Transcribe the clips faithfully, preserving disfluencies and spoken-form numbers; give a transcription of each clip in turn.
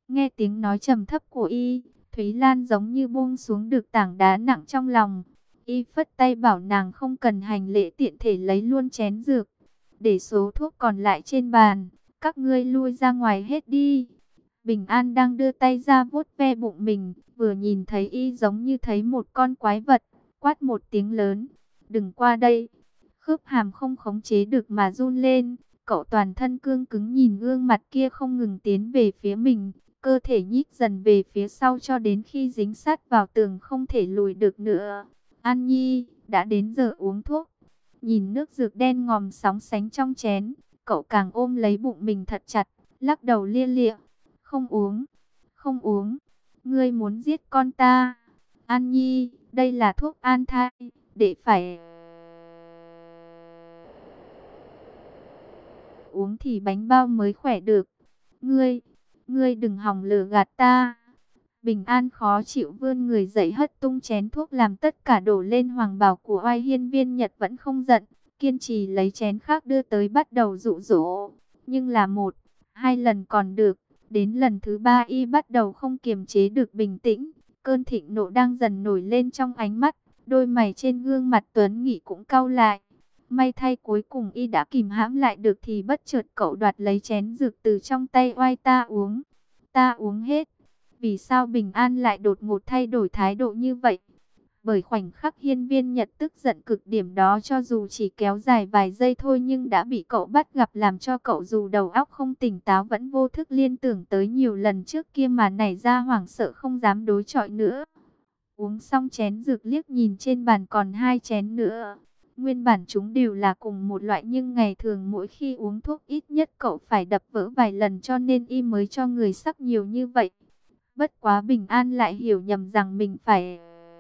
Nghe tiếng nói trầm thấp của y, Thúy Lan giống như buông xuống được tảng đá nặng trong lòng. Y phất tay bảo nàng không cần hành lễ, tiện thể lấy luôn chén dược, để số thuốc còn lại trên bàn. Các ngươi lui ra ngoài hết đi. Bình An đang đưa tay ra vuốt ve bụng mình, vừa nhìn thấy y giống như thấy một con quái vật, quát một tiếng lớn, đừng qua đây. Khớp hàm không khống chế được mà run lên, cậu toàn thân cương cứng nhìn gương mặt kia không ngừng tiến về phía mình, cơ thể nhích dần về phía sau cho đến khi dính sát vào tường không thể lùi được nữa. An Nhi, đã đến giờ uống thuốc. Nhìn nước dược đen ngòm sóng sánh trong chén, cậu càng ôm lấy bụng mình thật chặt, lắc đầu lia lịa. Không uống, không uống, ngươi muốn giết con ta. An Nhi, đây là thuốc an thai, để phải uống thì bánh bao mới khỏe được. Ngươi, ngươi đừng hòng lừa gạt ta. Bình An khó chịu vươn người dậy hất tung chén thuốc làm tất cả đổ lên hoàng bào của Oai Hiên Viên Nhật vẫn không giận, kiên trì lấy chén khác đưa tới bắt đầu dụ dỗ. Nhưng là một, hai lần còn được, đến lần thứ ba y bắt đầu không kiềm chế được bình tĩnh, cơn thịnh nộ đang dần nổi lên trong ánh mắt, đôi mày trên gương mặt tuấn nghị cũng cau lại. May thay cuối cùng y đã kìm hãm lại được thì bất chợt cậu đoạt lấy chén dược từ trong tay Oai ta uống. Ta uống hết. Vì sao Bình An lại đột ngột thay đổi thái độ như vậy? Bởi khoảnh khắc Hiên Viên Nhật tức giận cực điểm đó cho dù chỉ kéo dài vài giây thôi nhưng đã bị cậu bắt gặp, làm cho cậu dù đầu óc không tỉnh táo vẫn vô thức liên tưởng tới nhiều lần trước kia mà nảy ra hoảng sợ không dám đối chọi nữa. Uống xong chén dược liếc nhìn trên bàn còn hai chén nữa. Nguyên bản chúng đều là cùng một loại nhưng ngày thường mỗi khi uống thuốc ít nhất cậu phải đập vỡ vài lần cho nên y mới cho người sắc nhiều như vậy. Bất quá Bình An lại hiểu nhầm rằng mình phải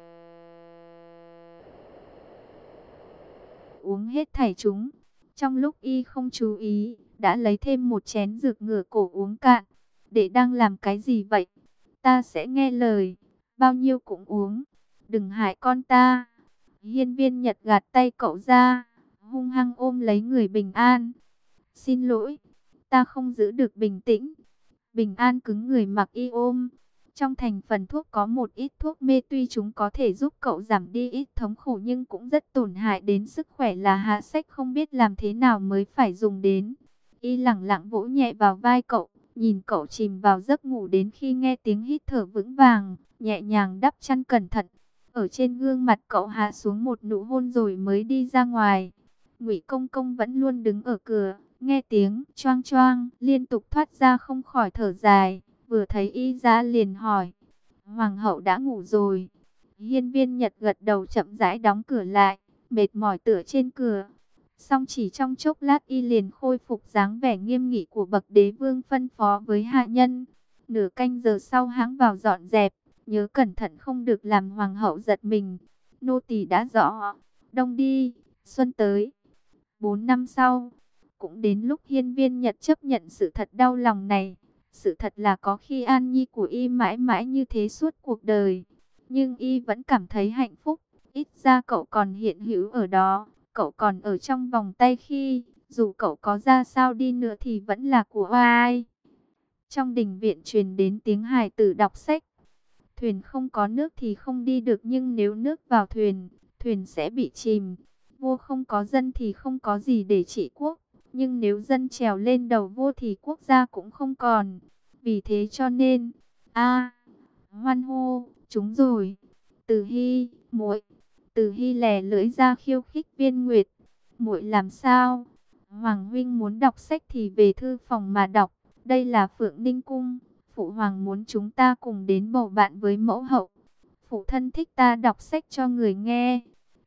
uống hết thảy chúng. Trong lúc y không chú ý, đã lấy thêm một chén dược ngửa cổ uống cạn. Để đang làm cái gì vậy? Ta sẽ nghe lời, bao nhiêu cũng uống. Đừng hại con ta. Hiên Viên Nhật gạt tay cậu ra, hung hăng ôm lấy người Bình An. Xin lỗi, ta không giữ được bình tĩnh. Bình An cứng người mặc y ôm. Trong thành phần thuốc có một ít thuốc mê, tuy chúng có thể giúp cậu giảm đi ít thống khổ nhưng cũng rất tổn hại đến sức khỏe, là hạ sách không biết làm thế nào mới phải dùng đến. Y lẳng lặng vỗ nhẹ vào vai cậu, nhìn cậu chìm vào giấc ngủ đến khi nghe tiếng hít thở vững vàng, nhẹ nhàng đắp chăn cẩn thận. Ở trên gương mặt cậu hạ xuống một nụ hôn rồi mới đi ra ngoài. Ngụy Công Công vẫn luôn đứng ở cửa, nghe tiếng choang choang liên tục thoát ra không khỏi thở dài. Vừa thấy y ra liền hỏi, Hoàng hậu đã ngủ rồi? Hiên Viên Nhật gật đầu chậm rãi đóng cửa lại, mệt mỏi tựa trên cửa. Xong chỉ trong chốc lát y liền khôi phục dáng vẻ nghiêm nghị của bậc đế vương phân phó với hạ nhân. Nửa canh giờ sau hãng vào dọn dẹp, nhớ cẩn thận không được làm hoàng hậu giật mình. Nô tỳ đã rõ, đông đi, xuân tới. Bốn năm sau, cũng đến lúc Hiên Viên Nhật chấp nhận sự thật đau lòng này. Sự thật là có khi an nhi của y mãi mãi như thế suốt cuộc đời. Nhưng y vẫn cảm thấy hạnh phúc. Ít ra cậu còn hiện hữu ở đó. Cậu còn ở trong vòng tay khi, dù cậu có ra sao đi nữa thì vẫn là của ai. Trong đình viện truyền đến tiếng hài tử đọc sách. Thuyền không có nước thì không đi được, nhưng nếu nước vào thuyền, thuyền sẽ bị chìm. Vua không có dân thì không có gì để trị quốc. Nhưng nếu dân trèo lên đầu vua thì quốc gia cũng không còn. Vì thế cho nên, a hoan hô, chúng rồi. Từ Hy, muội. Từ Hy lè lưỡi ra khiêu khích Viên Nguyệt. Muội làm sao? Hoàng huynh muốn đọc sách thì về thư phòng mà đọc. Đây là Phượng Ninh Cung. Phụ hoàng muốn chúng ta cùng đến bầu bạn với mẫu hậu. Phụ thân thích ta đọc sách cho người nghe.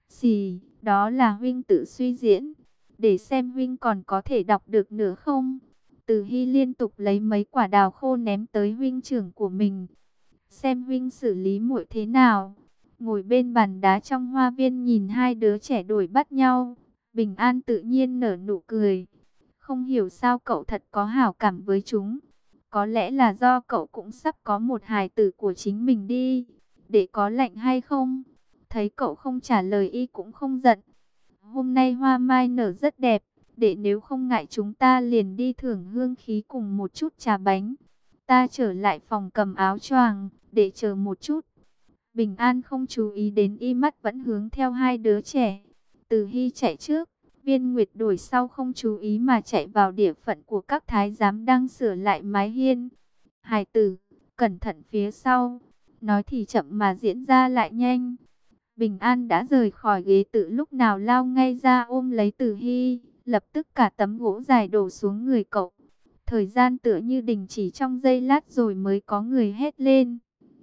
Xì, đó là huynh tự suy diễn. Để xem huynh còn có thể đọc được nữa không? Từ Hy liên tục lấy mấy quả đào khô ném tới huynh trưởng của mình. Xem huynh xử lý muội thế nào. Ngồi bên bàn đá trong hoa viên nhìn hai đứa trẻ đuổi bắt nhau, Bình An tự nhiên nở nụ cười. Không hiểu sao cậu thật có hảo cảm với chúng. Có lẽ là do cậu cũng sắp có một hài tử của chính mình đi. Để có lạnh hay không? Thấy cậu không trả lời y cũng không giận. Hôm nay hoa mai nở rất đẹp. Để nếu không ngại chúng ta liền đi thưởng hương khí cùng một chút trà bánh. Ta trở lại phòng cầm áo choàng, để chờ một chút. Bình An không chú ý đến y, mắt vẫn hướng theo hai đứa trẻ. Từ Hy chạy trước, Viên Nguyệt đuổi sau, không chú ý mà chạy vào địa phận của các thái giám đang sửa lại mái hiên. Hài tử, cẩn thận phía sau. Nói thì chậm mà diễn ra lại nhanh. Bình An đã rời khỏi ghế tự lúc nào, lao ngay ra ôm lấy Từ Hy, lập tức cả tấm gỗ dài đổ xuống người cậu. Thời gian tựa như đình chỉ trong giây lát, rồi mới có người hét lên: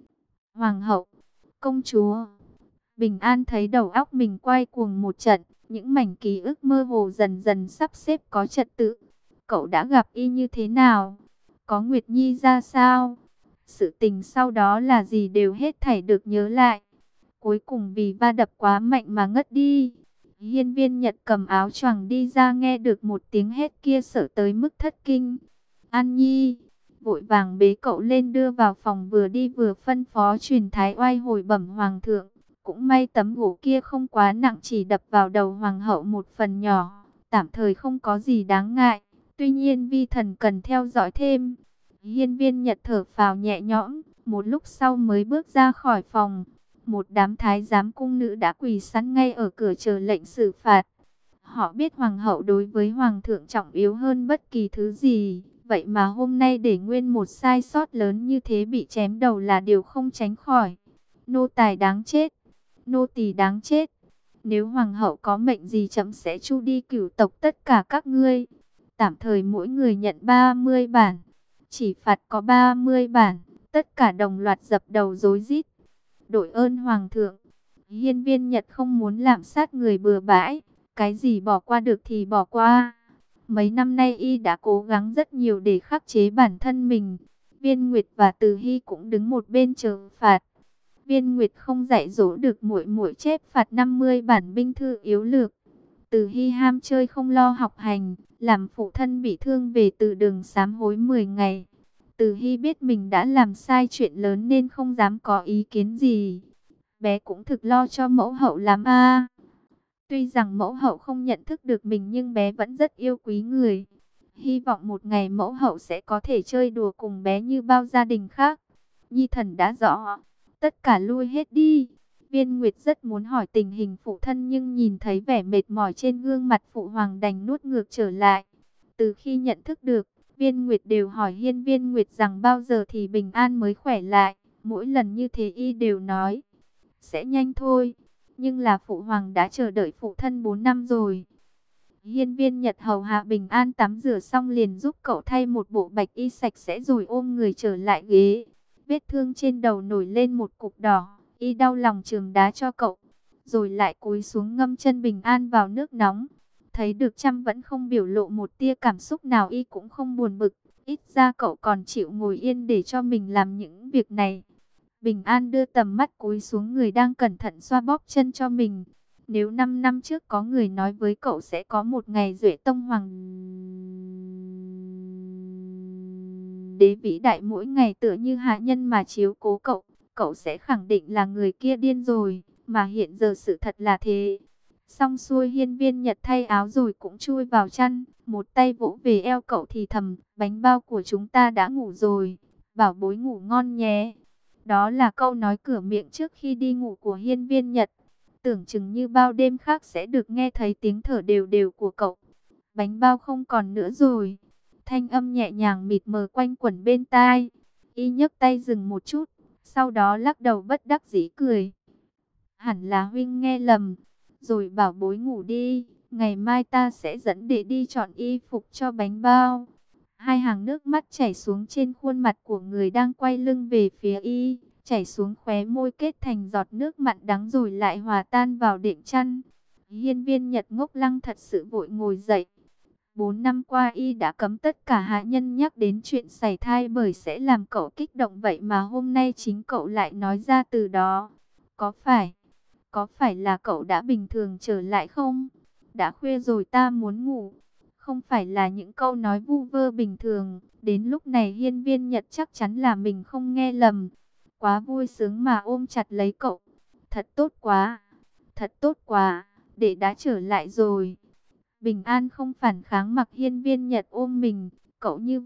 Hoàng hậu, công chúa! Bình An thấy đầu óc mình quay cuồng một trận, những mảnh ký ức mơ hồ dần dần sắp xếp có trật tự. Cậu đã gặp y như thế nào? Có Nguyệt Nhi ra sao? Sự tình sau đó là gì đều hết thảy được nhớ lại. Cuối cùng vì va đập quá mạnh mà ngất đi. Hiên Viên Nhật cầm áo choàng đi ra, nghe được một tiếng hét kia sợ tới mức thất kinh. An Nhi vội vàng bế cậu lên đưa vào phòng, vừa đi vừa phân phó truyền thái oai hồi bẩm hoàng thượng. Cũng may tấm gỗ kia không quá nặng, chỉ đập vào đầu hoàng hậu một phần nhỏ, tạm thời không có gì đáng ngại. Tuy nhiên vi thần cần theo dõi thêm. Hiên Viên Nhật thở phào nhẹ nhõm, một lúc sau mới bước ra khỏi phòng. Một đám thái giám cung nữ đã quỳ sẵn ngay ở cửa chờ lệnh xử phạt. Họ biết hoàng hậu đối với hoàng thượng trọng yếu hơn bất kỳ thứ gì. Vậy mà hôm nay để nguyên một sai sót lớn như thế bị chém đầu là điều không tránh khỏi. Nô tài đáng chết, nô tỳ đáng chết. Nếu hoàng hậu có mệnh gì, chấm sẽ tru đi cửu tộc tất cả các ngươi. Tạm thời mỗi người nhận ba mươi bản. Chỉ phạt có ba mươi bản. Tất cả đồng loạt dập đầu rối rít. Đội ơn hoàng thượng. Hiên Viên Nhật không muốn lạm sát người bừa bãi. Cái gì bỏ qua được thì bỏ qua. Mấy năm nay y đã cố gắng rất nhiều để khắc chế bản thân mình. Viên Nguyệt và Từ Hy cũng đứng một bên chờ phạt. Viên Nguyệt không dạy dỗ được muội muội, chép phạt năm mươi bản binh thư yếu lược. Từ Hy ham chơi không lo học hành, làm phụ thân bị thương về từ đường sám hối mười ngày. Từ Hy biết mình đã làm sai chuyện lớn nên không dám có ý kiến gì. Bé cũng thực lo cho mẫu hậu lắm a. Tuy rằng mẫu hậu không nhận thức được mình, nhưng bé vẫn rất yêu quý người. Hy vọng một ngày mẫu hậu sẽ có thể chơi đùa cùng bé như bao gia đình khác. Nhi thần đã rõ. Tất cả lui hết đi. Viên Nguyệt rất muốn hỏi tình hình phụ thân, nhưng nhìn thấy vẻ mệt mỏi trên gương mặt phụ hoàng đành nuốt ngược trở lại. Từ khi nhận thức được, Viên Nguyệt đều hỏi Hiên Viên Nguyệt rằng bao giờ thì bình an mới khỏe lại. Mỗi lần như thế y đều nói sẽ nhanh thôi. Nhưng là phụ hoàng đã chờ đợi phụ thân bốn năm rồi. Hiên Viên Nhật hầu hạ bình an tắm rửa xong liền giúp cậu thay một bộ bạch y sạch sẽ, rồi ôm người trở lại ghế. Vết thương trên đầu nổi lên một cục đỏ, y đau lòng chườm đá cho cậu, rồi lại cúi xuống ngâm chân bình an vào nước nóng. Thấy được Trâm vẫn không biểu lộ một tia cảm xúc nào, y cũng không buồn bực, ít ra cậu còn chịu ngồi yên để cho mình làm những việc này. Bình An đưa tầm mắt cúi xuống người đang cẩn thận xoa bóp chân cho mình. Nếu năm năm trước có người nói với cậu sẽ có một ngày Duệ Tông Hoàng đế vĩ đại mỗi ngày tựa như hạ nhân mà chiếu cố cậu, cậu sẽ khẳng định là người kia điên rồi, mà hiện giờ sự thật là thế. Xong xuôi, Hiên Viên Nhật thay áo rồi cũng chui vào chăn, một tay vỗ về eo cậu thì thầm: bánh bao của chúng ta đã ngủ rồi, bảo bối ngủ ngon nhé. Đó là câu nói cửa miệng trước khi đi ngủ của Hiên Viên Nhật. Tưởng chừng như bao đêm khác sẽ được nghe thấy tiếng thở đều đều của cậu. Bánh bao không còn nữa rồi. Thanh âm nhẹ nhàng mịt mờ quanh quẩn bên tai. Y nhấc tay dừng một chút, sau đó lắc đầu bất đắc dĩ cười. Hẳn là huynh nghe lầm. Rồi bảo bối ngủ đi, ngày mai ta sẽ dẫn đệ đi chọn y phục cho bánh bao. Hai hàng nước mắt chảy xuống trên khuôn mặt của người đang quay lưng về phía y, chảy xuống khóe môi kết thành giọt nước mặn đắng rồi lại hòa tan vào đệm chăn. Hiên Viên Nhật ngốc lăng thật sự vội ngồi dậy. Bốn năm qua y đã cấm tất cả hạ nhân nhắc đến chuyện sảy thai bởi sẽ làm cậu kích động, vậy mà hôm nay chính cậu lại nói ra từ đó. Có phải, có phải là cậu đã bình thường trở lại không? Đã khuya rồi ta muốn ngủ. Không phải là những câu nói vu vơ bình thường. Đến lúc này Hiên Viên Nhật chắc chắn là mình không nghe lầm. Quá vui sướng mà ôm chặt lấy cậu. Thật tốt quá, thật tốt quá, đệ đã trở lại rồi. Bình An không phản kháng, mặc Hiên Viên Nhật ôm mình. Cậu như vậy,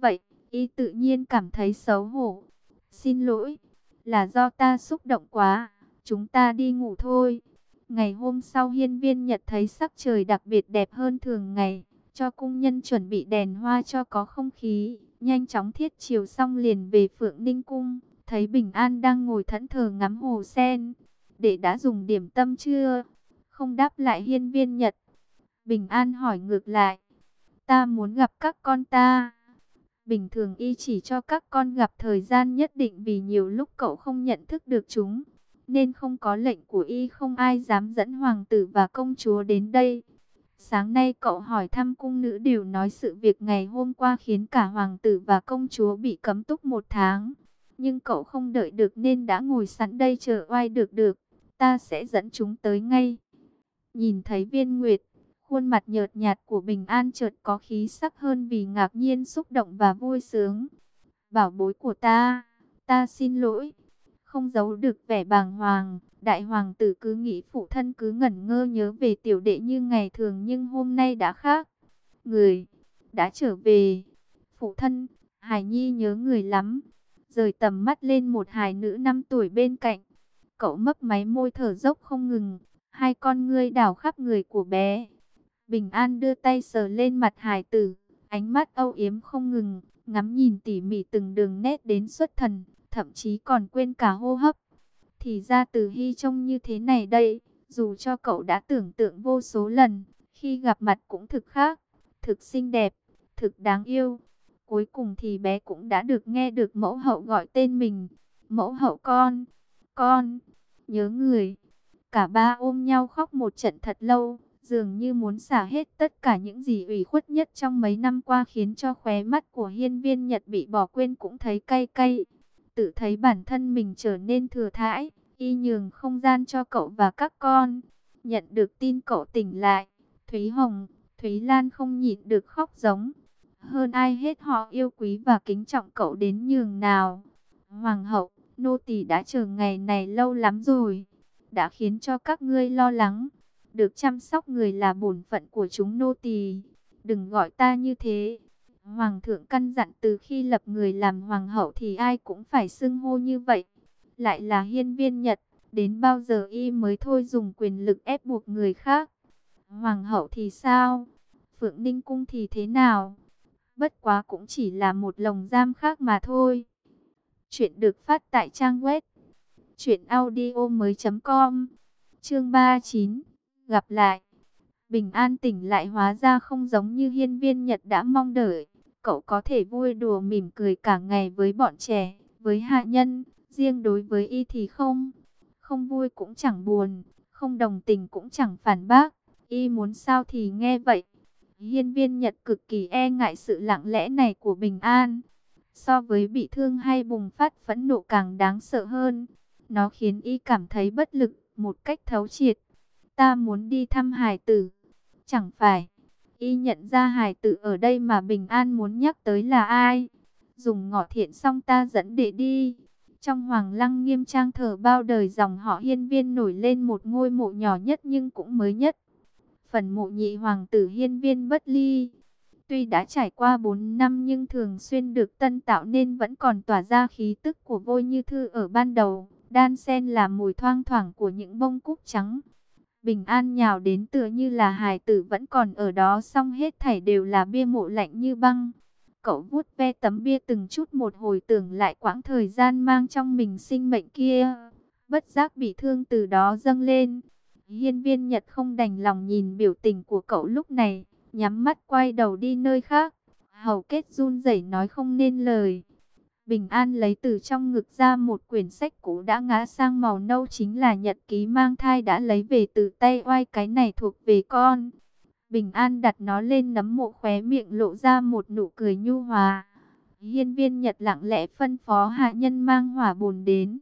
Y tự nhiên cảm thấy xấu hổ. Xin lỗi, là do ta xúc động quá, chúng ta đi ngủ thôi. Ngày hôm sau Hiên Viên Nhật thấy sắc trời đặc biệt đẹp hơn thường ngày, cho cung nhân chuẩn bị đèn hoa cho có không khí, nhanh chóng thiết chiều xong liền về Phượng Ninh Cung, thấy Bình An đang ngồi thẫn thờ ngắm hồ sen. Đệ đã dùng điểm tâm chưa? Không đáp lại Hiên Viên Nhật. Bình An hỏi ngược lại, ta muốn gặp các con ta. Bình thường y chỉ cho các con gặp thời gian nhất định vì nhiều lúc cậu không nhận thức được chúng, nên không có lệnh của y không ai dám dẫn hoàng tử và công chúa đến đây. Sáng nay cậu hỏi thăm cung nữ đều nói sự việc ngày hôm qua khiến cả hoàng tử và công chúa bị cấm túc một tháng. Nhưng cậu không đợi được nên đã ngồi sẵn đây chờ oai được được. Ta sẽ dẫn chúng tới ngay. Nhìn thấy Viên Nguyệt, khuôn mặt nhợt nhạt của Bình An chợt có khí sắc hơn vì ngạc nhiên, xúc động và vui sướng. Bảo bối của ta, ta xin lỗi. Không giấu được vẻ bàng hoàng, đại hoàng tử cứ nghĩ phụ thân cứ ngẩn ngơ nhớ về tiểu đệ như ngày thường, nhưng hôm nay đã khác. Người đã trở về. Phụ thân, Hải Nhi nhớ người lắm. Rời tầm mắt lên một hài nữ năm tuổi bên cạnh. Cậu mấp máy môi thở dốc không ngừng, hai con ngươi đảo khắp người của bé. Bình An đưa tay sờ lên mặt hài tử, ánh mắt âu yếm không ngừng, ngắm nhìn tỉ mỉ từng đường nét đến xuất thần, thậm chí còn quên cả hô hấp. Thì ra Từ Hy trông như thế này đây, dù cho cậu đã tưởng tượng vô số lần, khi gặp mặt cũng thực khác, thực xinh đẹp, thực đáng yêu. Cuối cùng thì bé cũng đã được nghe được mẫu hậu gọi tên mình. Mẫu hậu con, con, nhớ người. Cả ba ôm nhau khóc một trận thật lâu, dường như muốn xả hết tất cả những gì ủy khuất nhất trong mấy năm qua, khiến cho khóe mắt của Hiên Viên Nhật bị bỏ quên cũng thấy cay cay. Tự thấy bản thân mình trở nên thừa thãi, y nhường không gian cho cậu và các con. Nhận được tin cậu tỉnh lại, Thúy Hồng, Thúy Lan không nhịn được khóc giống. Hơn ai hết họ yêu quý và kính trọng cậu đến nhường nào. Hoàng hậu, nô tỳ đã chờ ngày này lâu lắm rồi, đã khiến cho các ngươi lo lắng. Được chăm sóc người là bổn phận của chúng nô tỳ, đừng gọi ta như thế. Hoàng thượng căn dặn từ khi lập người làm hoàng hậu thì ai cũng phải xưng hô như vậy. Lại là Hiên Viên Nhật, đến bao giờ y mới thôi dùng quyền lực ép buộc người khác. Hoàng hậu thì sao? Phượng Ninh Cung thì thế nào? Bất quá cũng chỉ là một lồng giam khác mà thôi. Chuyện được phát tại trang web truyện audio mới chấm com. Chương ba mươi chín, gặp lại. Bình An tỉnh lại hóa ra không giống như Hiên Viên Nhật đã mong đợi. Cậu có thể vui đùa mỉm cười cả ngày với bọn trẻ, với hạ nhân, riêng đối với y thì không. Không vui cũng chẳng buồn, không đồng tình cũng chẳng phản bác. Y muốn sao thì nghe vậy. Hiên Viên Nhật cực kỳ e ngại sự lặng lẽ này của Bình An. So với bị thương hay bùng phát phẫn nộ càng đáng sợ hơn. Nó khiến y cảm thấy bất lực một cách thấu triệt. Ta muốn đi thăm Hải tử. Chẳng phải y nhận ra Hải tử ở đây mà Bình An muốn nhắc tới là ai? Dùng ngọ thiện xong ta dẫn đệ đi. Trong Hoàng Lăng nghiêm trang thờ bao đời dòng họ Hiên Viên nổi lên một ngôi mộ nhỏ nhất nhưng cũng mới nhất. Phần mộ nhị hoàng tử Hiên Viên Bất Ly. Tuy đã trải qua bốn năm nhưng thường xuyên được tân tạo nên vẫn còn tỏa ra khí tức của vôi như thư ở ban đầu. Đan xen là mùi thoang thoảng của những bông cúc trắng. Bình An nhào đến tựa như là hài tử vẫn còn ở đó, xong hết thảy đều là bia mộ lạnh như băng. Cậu vuốt ve tấm bia từng chút một, hồi tưởng lại quãng thời gian mang trong mình sinh mệnh kia. Bất giác bị thương từ đó dâng lên. Hiên Viên Nhật không đành lòng nhìn biểu tình của cậu lúc này, nhắm mắt quay đầu đi nơi khác. Hầu kết run rẩy nói không nên lời. Bình An lấy từ trong ngực ra một quyển sách cũ đã ngã sang màu nâu, chính là nhật ký mang thai đã lấy về từ tay oai, cái này thuộc về con. Bình An đặt nó lên nấm mộ, khóe miệng lộ ra một nụ cười nhu hòa. Hiên Viên Nhật lặng lẽ phân phó hạ nhân mang hỏa bồn đến.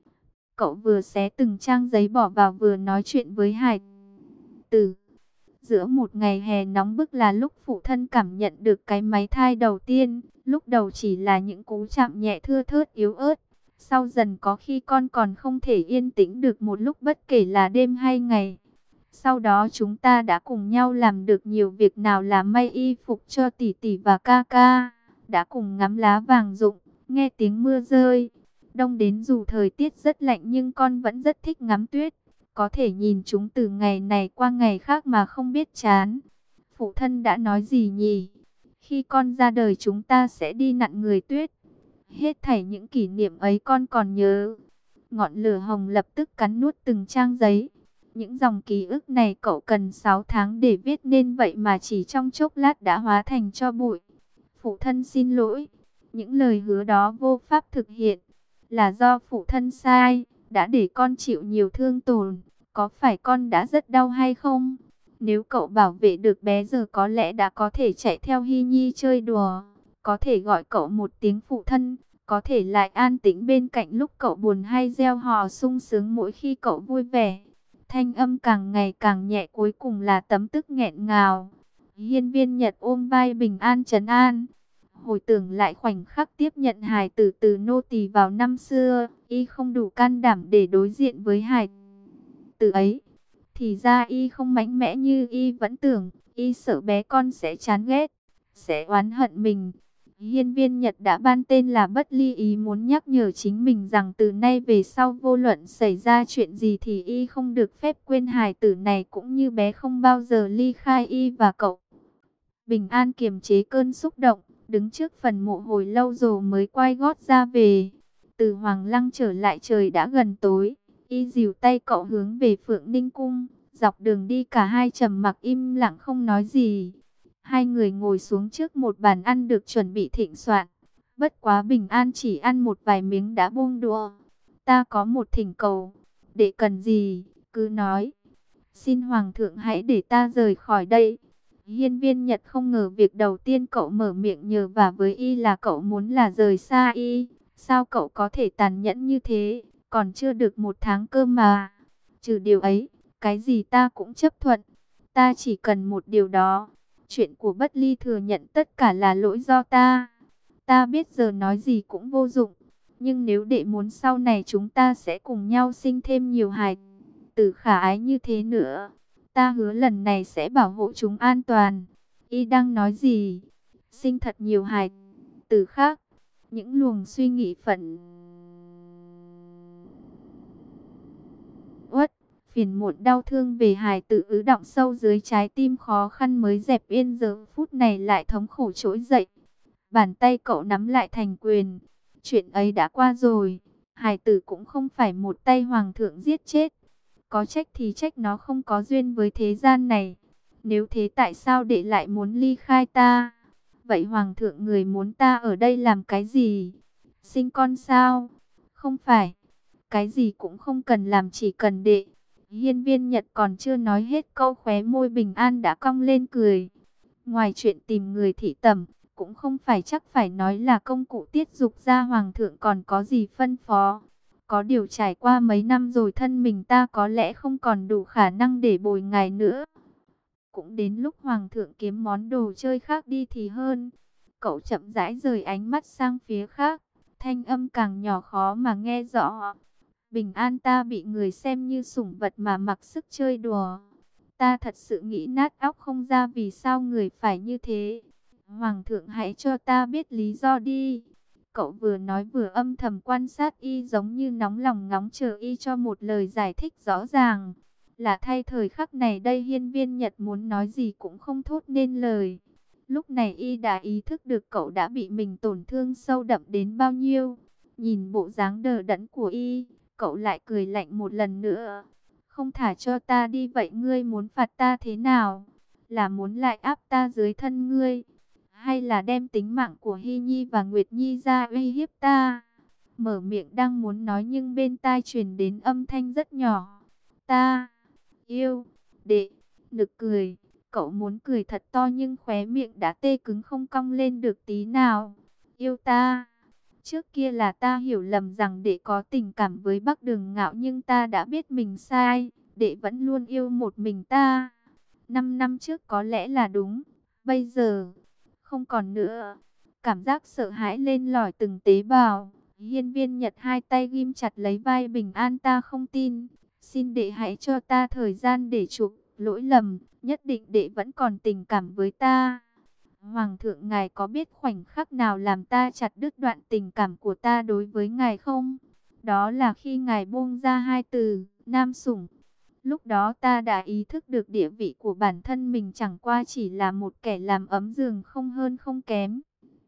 Cậu vừa xé từng trang giấy bỏ vào vừa nói chuyện với Hải tử. Giữa một ngày hè nóng bức là lúc phụ thân cảm nhận được cái máy thai đầu tiên. Lúc đầu chỉ là những cú chạm nhẹ thưa thớt yếu ớt. Sau dần có khi con còn không thể yên tĩnh được một lúc bất kể là đêm hay ngày. Sau đó chúng ta đã cùng nhau làm được nhiều việc, nào là may y phục cho tỷ tỷ và ca ca, đã cùng ngắm lá vàng rụng, nghe tiếng mưa rơi. Đông đến dù thời tiết rất lạnh nhưng con vẫn rất thích ngắm tuyết. Có thể nhìn chúng từ ngày này qua ngày khác mà không biết chán. Phụ thân đã nói gì nhỉ? Khi con ra đời chúng ta sẽ đi nặn người tuyết. Hết thảy những kỷ niệm ấy con còn nhớ. Ngọn lửa hồng lập tức cắn nuốt từng trang giấy. Những dòng ký ức này cậu cần sáu tháng để viết nên, vậy mà chỉ trong chốc lát đã hóa thành tro bụi. Phụ thân xin lỗi. Những lời hứa đó vô pháp thực hiện. Là do phụ thân sai, đã để con chịu nhiều thương tổn. Có phải con đã rất đau hay không? Nếu cậu bảo vệ được bé giờ có lẽ đã có thể chạy theo Hy Nhi chơi đùa. Có thể gọi cậu một tiếng phụ thân. Có thể lại an tĩnh bên cạnh lúc cậu buồn hay gieo hò sung sướng mỗi khi cậu vui vẻ. Thanh âm càng ngày càng nhẹ, cuối cùng là tấm tức nghẹn ngào. Hiên Viên Nhật ôm vai Bình An trấn an. Hồi tưởng lại khoảnh khắc tiếp nhận hài tử từ nô tỳ vào năm xưa, y không đủ can đảm để đối diện với hài tử ấy. Thì ra y không mạnh mẽ như y vẫn tưởng, y sợ bé con sẽ chán ghét, sẽ oán hận mình. Hiên Viên Nhật đã ban tên là Bất Ly, ý muốn nhắc nhở chính mình rằng từ nay về sau vô luận xảy ra chuyện gì thì y không được phép quên hài tử này, cũng như bé không bao giờ ly khai y và cậu. Bình An kiềm chế cơn xúc động, đứng trước phần mộ hồi lâu rồi mới quay gót ra về. Từ Hoàng Lăng trở lại trời đã gần tối, y dìu tay cậu hướng về Phượng Ninh Cung. Dọc đường đi cả hai trầm mặc im lặng không nói gì. Hai người ngồi xuống trước một bàn ăn được chuẩn bị thịnh soạn. Bất quá Bình An chỉ ăn một vài miếng đã buông đũa. Ta có một thỉnh cầu. Đệ cần gì, cứ nói. Xin Hoàng thượng hãy để ta rời khỏi đây. Hiên Viên Nhật không ngờ việc đầu tiên cậu mở miệng nhờ vả với y là cậu muốn là rời xa y. Sao cậu có thể tàn nhẫn như thế, còn chưa được một tháng cơ mà. Trừ điều ấy, cái gì ta cũng chấp thuận. Ta chỉ cần một điều đó. Chuyện của Bất Ly thừa nhận tất cả là lỗi do ta. Ta biết giờ nói gì cũng vô dụng. Nhưng nếu đệ muốn sau này chúng ta sẽ cùng nhau sinh thêm nhiều hài tử khả ái như thế nữa, ta hứa lần này sẽ bảo hộ chúng an toàn. Y đang nói gì? Sinh thật nhiều hài tử khác. Những luồng suy nghĩ phẫn uất, phiền muộn đau thương về hài tử ứ đọng sâu dưới trái tim, khó khăn mới dẹp yên, giờ phút này lại thống khổ trỗi dậy. Bàn tay cậu nắm lại thành quyền. Chuyện ấy đã qua rồi. Hài tử cũng không phải một tay hoàng thượng giết chết. Có trách thì trách nó không có duyên với thế gian này. Nếu thế tại sao đệ lại muốn ly khai ta? Vậy hoàng thượng người muốn ta ở đây làm cái gì? Sinh con sao? Không phải. Cái gì cũng không cần làm, chỉ cần đệ. Hiên Viên Nhật còn chưa nói hết câu, khóe môi Bình An đã cong lên cười. Ngoài chuyện tìm người thị tẩm, cũng không phải chắc phải nói là công cụ tiết dục ra, hoàng thượng còn có gì phân phó. Có điều trải qua mấy năm rồi, thân mình ta có lẽ không còn đủ khả năng để bồi ngài nữa. Cũng đến lúc hoàng thượng kiếm món đồ chơi khác đi thì hơn. Cậu chậm rãi rời ánh mắt sang phía khác, thanh âm càng nhỏ khó mà nghe rõ. Bình An, ta bị người xem như sủng vật mà mặc sức chơi đùa. Ta thật sự nghĩ nát óc không ra vì sao người phải như thế. Hoàng thượng hãy cho ta biết lý do đi. Cậu vừa nói vừa âm thầm quan sát y, giống như nóng lòng ngóng chờ y cho một lời giải thích rõ ràng. Là thay thời khắc này đây, Hiên Viên Nhật muốn nói gì cũng không thốt nên lời. Lúc này y đã ý thức được cậu đã bị mình tổn thương sâu đậm đến bao nhiêu. Nhìn bộ dáng đờ đẫn của y, cậu lại cười lạnh một lần nữa. Không thả cho ta đi vậy ngươi muốn phạt ta thế nào? Là muốn lại áp ta dưới thân ngươi, hay là đem tính mạng của Hy Nhi và Nguyệt Nhi ra uy hiếp ta? Mở miệng đang muốn nói nhưng bên tai truyền đến âm thanh rất nhỏ. Ta yêu đệ. Nực cười. Cậu muốn cười thật to nhưng khóe miệng đã tê cứng không cong lên được tí nào. Yêu ta. Trước kia là ta hiểu lầm rằng đệ có tình cảm với Bắc Đường Ngạo, nhưng ta đã biết mình sai. Đệ vẫn luôn yêu một mình ta. Năm năm trước có lẽ là đúng. Bây giờ không còn nữa. Cảm giác sợ hãi lên lỏi từng tế bào. Hiên Viên Nhật hai tay ghim chặt lấy vai Bình An, ta không tin. Xin đệ hãy cho ta thời gian để chuộc lỗi lầm. Nhất định đệ vẫn còn tình cảm với ta. Hoàng thượng ngài có biết khoảnh khắc nào làm ta chặt đứt đoạn tình cảm của ta đối với ngài không? Đó là khi ngài buông ra hai từ, nam sủng. Lúc đó ta đã ý thức được địa vị của bản thân mình chẳng qua chỉ là một kẻ làm ấm giường không hơn không kém.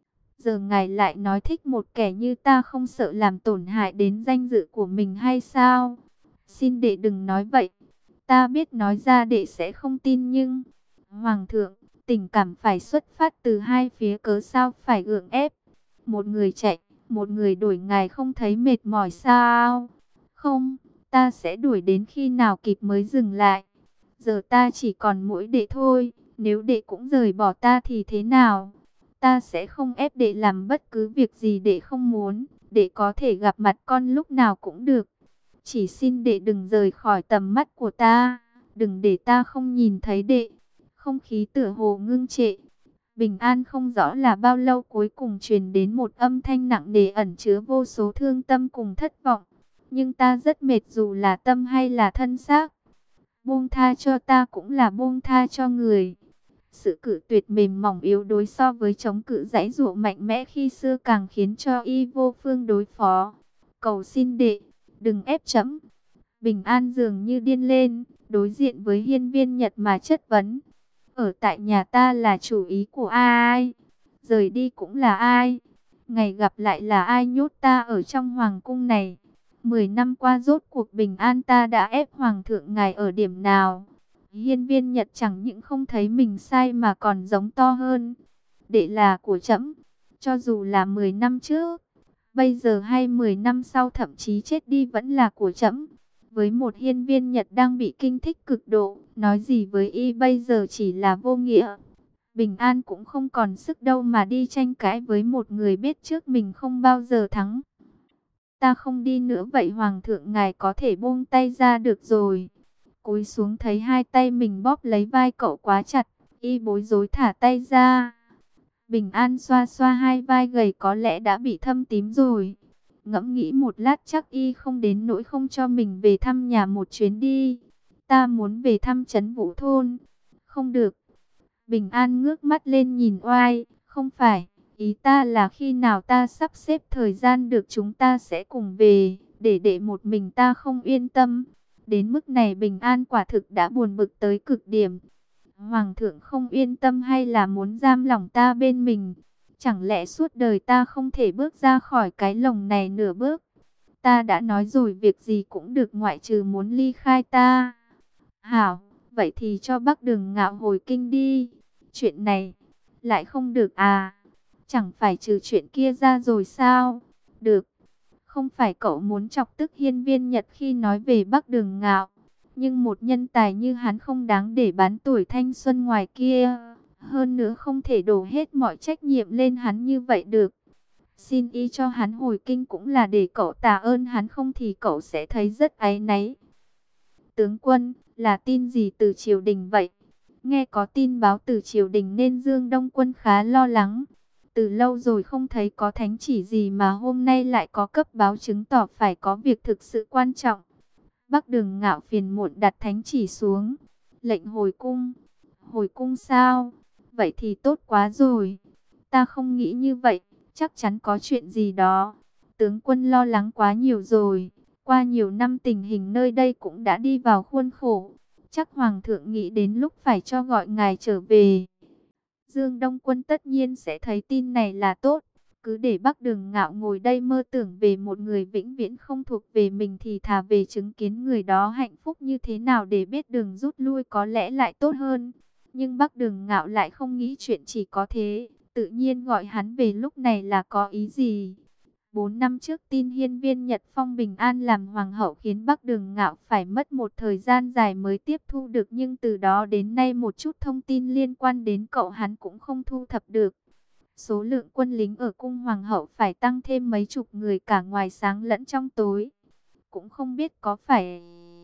Giờ ngài lại nói thích một kẻ như ta không sợ làm tổn hại đến danh dự của mình hay sao? Xin đệ đừng nói vậy. Ta biết nói ra đệ sẽ không tin nhưng... Hoàng thượng, tình cảm phải xuất phát từ hai phía, cớ sao phải gượng ép. Một người chạy, một người đuổi, ngài không thấy mệt mỏi sao? Không, ta sẽ đuổi đến khi nào kịp mới dừng lại. Giờ ta chỉ còn mỗi đệ thôi, nếu đệ cũng rời bỏ ta thì thế nào? Ta sẽ không ép đệ làm bất cứ việc gì đệ không muốn, đệ có thể gặp mặt con lúc nào cũng được. Chỉ xin đệ đừng rời khỏi tầm mắt của ta, đừng để ta không nhìn thấy đệ. Không khí tựa hồ ngưng trệ. Bình an không rõ là bao lâu, cuối cùng truyền đến một âm thanh nặng nề ẩn chứa vô số thương tâm cùng thất vọng. Nhưng ta rất mệt dù là tâm hay là thân xác. Buông tha cho ta cũng là buông tha cho người. Sự cự tuyệt mềm mỏng yếu đuối so với chống cự giãy giụa mạnh mẽ khi xưa càng khiến cho y vô phương đối phó. Cầu xin đệ, đừng ép chấm. Bình an dường như điên lên, đối diện với Hiên Viên Nhật mà chất vấn. Ở tại nhà ta là chủ ý của ai? Rời đi cũng là ai? Ngày gặp lại là ai nhốt ta ở trong hoàng cung này? Mười năm qua rốt cuộc bình an ta đã ép hoàng thượng ngài ở điểm nào? Hiên Viên Nhật chẳng những không thấy mình sai mà còn giống to hơn. Đệ là của trẫm, cho dù là mười năm trước, bây giờ hay mười năm sau, thậm chí chết đi vẫn là của trẫm. Với một Hiên Viên Nhật đang bị kinh thích cực độ, nói gì với y bây giờ chỉ là vô nghĩa. Bình an cũng không còn sức đâu mà đi tranh cãi với một người biết trước mình không bao giờ thắng. Ta không đi nữa vậy hoàng thượng ngài có thể buông tay ra được rồi. Cúi xuống thấy hai tay mình bóp lấy vai cậu quá chặt, y bối rối thả tay ra. Bình an xoa xoa hai vai gầy có lẽ đã bị thâm tím rồi. Ngẫm nghĩ một lát chắc y không đến nỗi không cho mình về thăm nhà một chuyến đi. Ta muốn về thăm trấn Vũ thôn. Không được. Bình an ngước mắt lên nhìn oai. Không phải, ý ta là khi nào ta sắp xếp thời gian được chúng ta sẽ cùng về. Để để một mình ta không yên tâm. Đến mức này Bình an quả thực đã buồn bực tới cực điểm. Hoàng thượng không yên tâm hay là muốn giam lỏng ta bên mình? Chẳng lẽ suốt đời ta không thể bước ra khỏi cái lồng này nửa bước? Ta đã nói rồi việc gì cũng được ngoại trừ muốn ly khai ta. Hảo, vậy thì cho Bắc Đường Ngạo hồi kinh đi. Chuyện này lại không được à? Chẳng phải trừ chuyện kia ra rồi sao? Được. Không phải cậu muốn chọc tức Hiên Viên Nhật khi nói về Bắc Đường Ngạo. Nhưng một nhân tài như hắn không đáng để bán tuổi thanh xuân ngoài kia. Hơn nữa không thể đổ hết mọi trách nhiệm lên hắn như vậy được. Xin y cho hắn hồi kinh cũng là để cậu tạ ơn hắn, không thì cậu sẽ thấy rất áy náy. Tướng quân, là tin gì từ triều đình vậy? Nghe có tin báo từ triều đình nên Dương Đông Quân khá lo lắng. Từ lâu rồi không thấy có thánh chỉ gì mà hôm nay lại có cấp báo chứng tỏ phải có việc thực sự quan trọng. Bắc Đường Ngạo phiền muộn đặt thánh chỉ xuống. Lệnh hồi cung. Hồi cung sao? Vậy thì tốt quá rồi. Ta không nghĩ như vậy. Chắc chắn có chuyện gì đó. Tướng quân lo lắng quá nhiều rồi. Qua nhiều năm tình hình nơi đây cũng đã đi vào khuôn khổ. Chắc Hoàng thượng nghĩ đến lúc phải cho gọi ngài trở về. Dương Đông Quân tất nhiên sẽ thấy tin này là tốt. Cứ để Bắc Đường Ngạo ngồi đây mơ tưởng về một người vĩnh viễn không thuộc về mình thì thà về chứng kiến người đó hạnh phúc như thế nào để biết đường rút lui có lẽ lại tốt hơn. Nhưng Bắc Đường Ngạo lại không nghĩ chuyện chỉ có thế. Tự nhiên gọi hắn về lúc này là có ý gì? Bốn năm trước tin Hiên Viên Nhật phong bình an làm hoàng hậu khiến Bắc Đường Ngạo phải mất một thời gian dài mới tiếp thu được. Nhưng từ đó đến nay một chút thông tin liên quan đến cậu hắn cũng không thu thập được. Số lượng quân lính ở cung hoàng hậu phải tăng thêm mấy chục người cả ngoài sáng lẫn trong tối. Cũng không biết có phải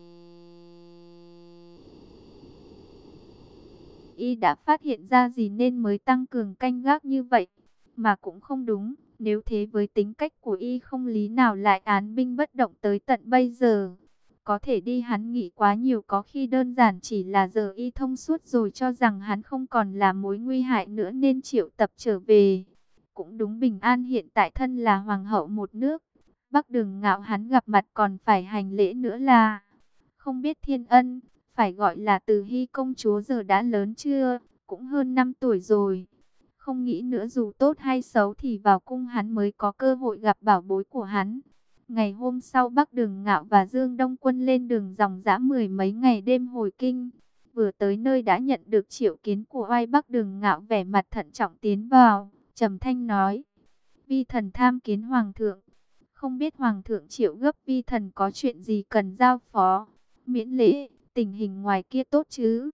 y đã phát hiện ra gì nên mới tăng cường canh gác như vậy. Mà cũng không đúng, nếu thế với tính cách của y không lý nào lại án binh bất động tới tận bây giờ. Có thể đi hắn nghĩ quá nhiều, có khi đơn giản chỉ là giờ y thông suốt rồi cho rằng hắn không còn là mối nguy hại nữa nên triệu tập trở về. Cũng đúng, Bình An hiện tại thân là hoàng hậu một nước. Bắc Đường Ngạo hắn gặp mặt còn phải hành lễ nữa là. Không biết Thiên Ân, phải gọi là Từ Hy công chúa giờ đã lớn chưa? Cũng hơn năm tuổi rồi. Không nghĩ nữa dù tốt hay xấu thì vào cung hắn mới có cơ hội gặp bảo bối của hắn. Ngày hôm sau Bắc Đường Ngạo và Dương Đông Quân lên đường dòng dã mười mấy ngày đêm hồi kinh. Vừa tới nơi đã nhận được triệu kiến của oai. Bắc Đường Ngạo vẻ mặt thận trọng tiến vào, trầm thanh nói: Vi thần tham kiến hoàng thượng. Không biết hoàng thượng triệu gấp vi thần có chuyện gì cần giao phó. Miễn lễ, tình hình ngoài kia tốt chứ?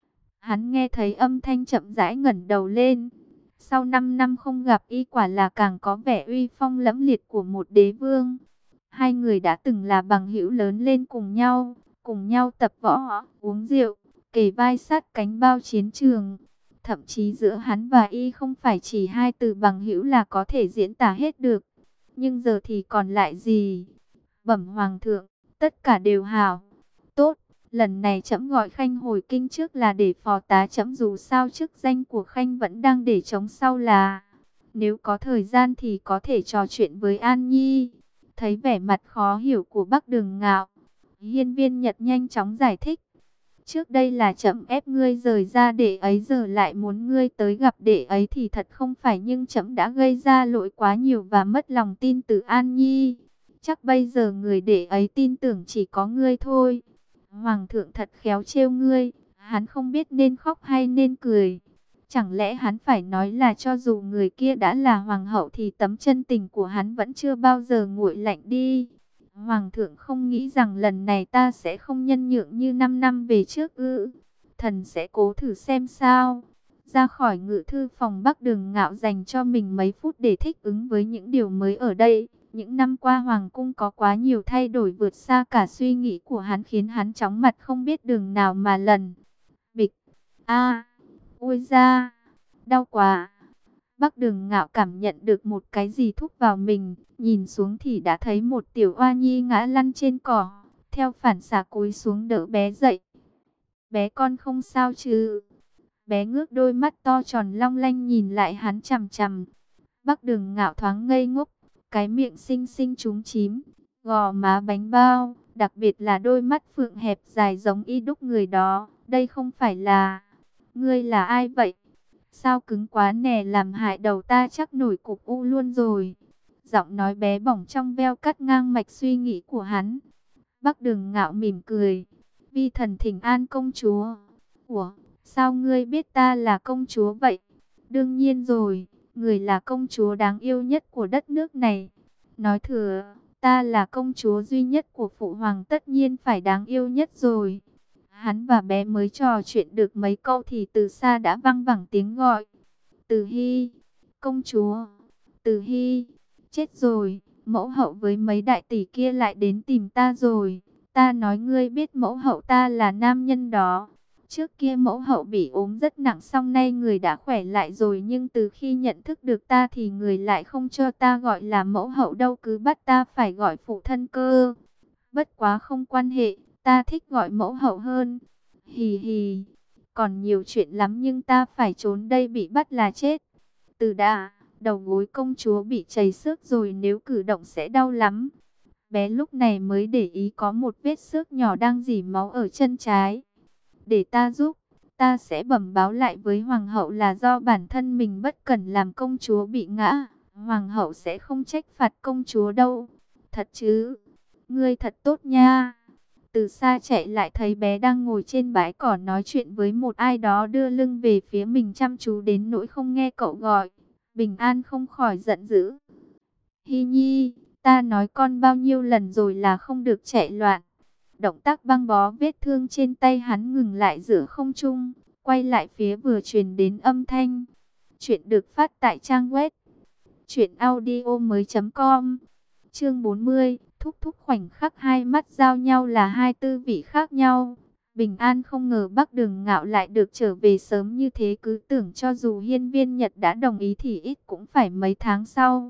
Hắn nghe thấy âm thanh chậm rãi ngẩng đầu lên. Sau năm năm không gặp y quả là càng có vẻ uy phong lẫm liệt của một đế vương. Hai người đã từng là bằng hữu lớn lên cùng nhau, cùng nhau tập võ, uống rượu, kề vai sát cánh bao chiến trường. Thậm chí giữa hắn và y không phải chỉ hai từ bằng hữu là có thể diễn tả hết được. Nhưng giờ thì còn lại gì? Bẩm hoàng thượng, tất cả đều hảo. Tốt, lần này trẫm gọi Khanh hồi kinh trước là để phò tá trẫm, dù sao chức danh của Khanh vẫn đang để chống sau là. Nếu có thời gian thì có thể trò chuyện với An Nhi. Thấy vẻ mặt khó hiểu của Bắc Đường Ngạo, Hiên Viên Nhật nhanh chóng giải thích. Trước đây là trẫm ép ngươi rời ra đệ ấy, giờ lại muốn ngươi tới gặp đệ ấy thì thật không phải, nhưng trẫm đã gây ra lỗi quá nhiều và mất lòng tin từ An Nhi. Chắc bây giờ người đệ ấy tin tưởng chỉ có ngươi thôi. Hoàng thượng thật khéo trêu ngươi, hắn không biết nên khóc hay nên cười. Chẳng lẽ hắn phải nói là cho dù người kia đã là hoàng hậu thì tấm chân tình của hắn vẫn chưa bao giờ nguội lạnh đi. Hoàng thượng không nghĩ rằng lần này ta sẽ không nhân nhượng như năm năm về trước ư? Thần sẽ cố thử xem sao. Ra khỏi ngự thư phòng, Bắc Đường Ngạo dành cho mình mấy phút để thích ứng với những điều mới ở đây. Những năm qua hoàng cung có quá nhiều thay đổi vượt xa cả suy nghĩ của hắn, khiến hắn chóng mặt không biết đường nào mà lần. Bịch, a, ôi da, đau quá. Bắc Đường Ngạo cảm nhận được một cái gì thúc vào mình, nhìn xuống thì đã thấy một tiểu oa nhi ngã lăn trên cỏ, theo phản xạ cúi xuống đỡ bé dậy. Bé con không sao chứ? Bé ngước đôi mắt to tròn long lanh nhìn lại hắn chằm chằm. Bắc Đường Ngạo thoáng ngây ngốc, cái miệng xinh xinh chúm chím, gò má bánh bao, đặc biệt là đôi mắt phượng hẹp dài giống y đúc người đó. Đây không phải là... Ngươi là ai vậy? Sao cứng quá nè, làm hại đầu ta chắc nổi cục u luôn rồi. Giọng nói bé bỏng trong veo cắt ngang mạch suy nghĩ của hắn. Bắc Đường Ngạo mỉm cười. Vi thần thỉnh an công chúa. Ủa, sao ngươi biết ta là công chúa vậy? Đương nhiên rồi, người là công chúa đáng yêu nhất của đất nước này. Nói thừa, ta là công chúa duy nhất của phụ hoàng, tất nhiên phải đáng yêu nhất rồi. Hắn và bé mới trò chuyện được mấy câu thì từ xa đã văng vẳng tiếng gọi. Từ Hy, công chúa, Từ Hy, chết rồi, mẫu hậu với mấy đại tỷ kia lại đến tìm ta rồi. Ta nói ngươi biết mẫu hậu ta là nam nhân đó. Trước kia mẫu hậu bị ốm rất nặng, xong nay người đã khỏe lại rồi, nhưng từ khi nhận thức được ta thì người lại không cho ta gọi là mẫu hậu đâu, cứ bắt ta phải gọi phụ thân cơ. Bất quá không quan hệ, ta thích gọi mẫu hậu hơn. Hì hì, còn nhiều chuyện lắm nhưng ta phải trốn đây, bị bắt là chết. Từ đã, đầu gối công chúa bị chảy xước rồi, nếu cử động sẽ đau lắm. Bé lúc này mới để ý có một vết xước nhỏ đang rỉ máu ở chân trái. Để ta giúp, ta sẽ bẩm báo lại với hoàng hậu là do bản thân mình bất cẩn làm công chúa bị ngã. Hoàng hậu sẽ không trách phạt công chúa đâu. Thật chứ? Ngươi thật tốt nha. Từ xa chạy lại thấy bé đang ngồi trên bãi cỏ nói chuyện với một ai đó, đưa lưng về phía mình chăm chú đến nỗi không nghe cậu gọi. Bình An không khỏi giận dữ. Hy Nhi, ta nói con bao nhiêu lần rồi là không được chạy loạn. Động tác băng bó vết thương trên tay hắn ngừng lại giữa không trung, quay lại phía vừa truyền đến âm thanh. Chuyện được phát tại trang web truyện audio mới chấm com. Chương bốn mươi, thúc thúc. Khoảnh khắc hai mắt giao nhau là hai tư vị khác nhau. Bình An không ngờ Bắc Đường Ngạo lại được trở về sớm như thế, cứ tưởng cho dù Hiên Viên Nhật đã đồng ý thì ít cũng phải mấy tháng sau.